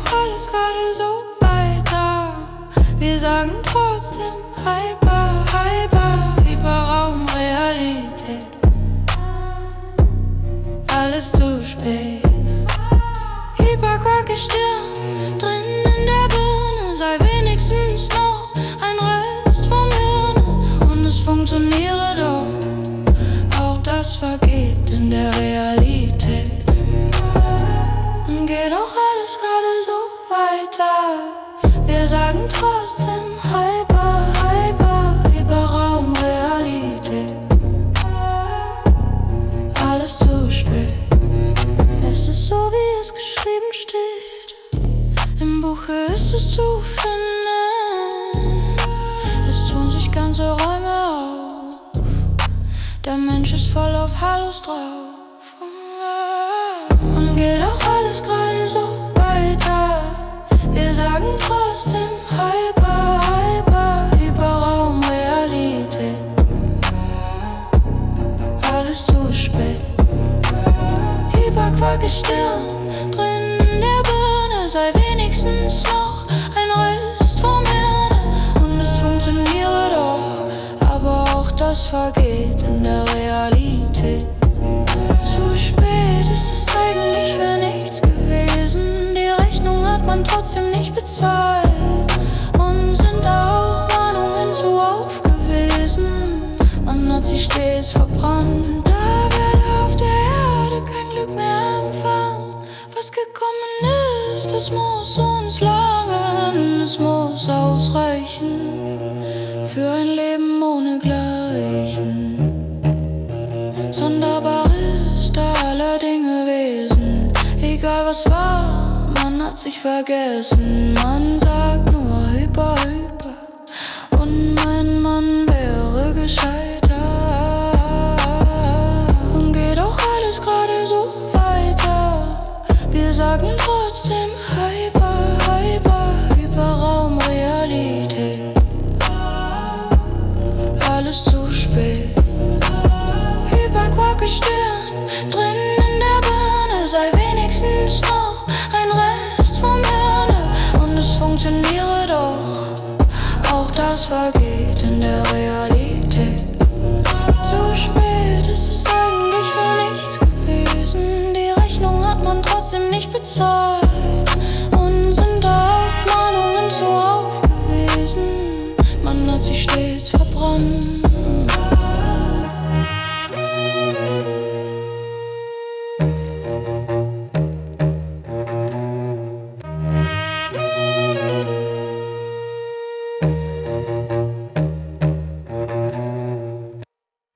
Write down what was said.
auch alles gerade so weiter. Wir sagen trotzdem Hyper, Hyper, Hyperraum, Realität. Alles zu spät. Hyperquarke Stirn, drin in der Birne, sei wenigstens noch ein Rest vom Hirn. Und es funktioniere doch, auch das vergeht in der Realität. Und geht auch alles gerade so weiter. Wir sagen trotzdem Hyper, Hyper, Hyperraum, Realität. Alles zu spät. Es ist so, wie es geschrieben steht. Im Buche ist es zu finden. Es tun sich ganze Räume auf. Der Mensch ist voll auf Hallos drauf. Und geht auch alles gerade so weiter. Wir sagen trotzdem Hyper, Hyper, Hyperraum, Realität. Alles zu spät. Hyperquarke Stirn, drin in der Birne, sei wenigstens noch ein Rest vom Hirn. Und es funktioniere doch, aber auch das vergeht in der Realität. Zu spät ist es eigentlich für nichts gewesen. Die Rechnung hat man trotzdem nicht bezahlt. Und sind auch Mahnungen zu aufgewiesen. Man hat sie stets verbrannt. Da werde auf der Erde kein Glück mehr empfangen. Was gekommen ist, das muss uns langen. Es muss ausreichen für ein Leben ohne Gleichen. Sonderbar ist aller Dinge Wesen. Egal was war, man hat sich vergessen. Man sagt nur Hyper, Hyper. Und mein Mann wäre gescheitert. Und geht auch alles gerade so weiter. Wir sagen trotzdem Hyper, Hyper, Hyperraum, Realität. Alles zu spät. Hyperquarke Stirn, drin in der Birne, sei wenigstens noch ein Rest vom Hirn. Und es funktioniere doch, auch das vergeht in der Realität. Zu spät ist es eigentlich für nichts gewesen. Die Rechnung hat man trotzdem nicht bezahlt. Und sind auch Mahnungen zu aufgewiesen. Man hat sich stets verbrannt.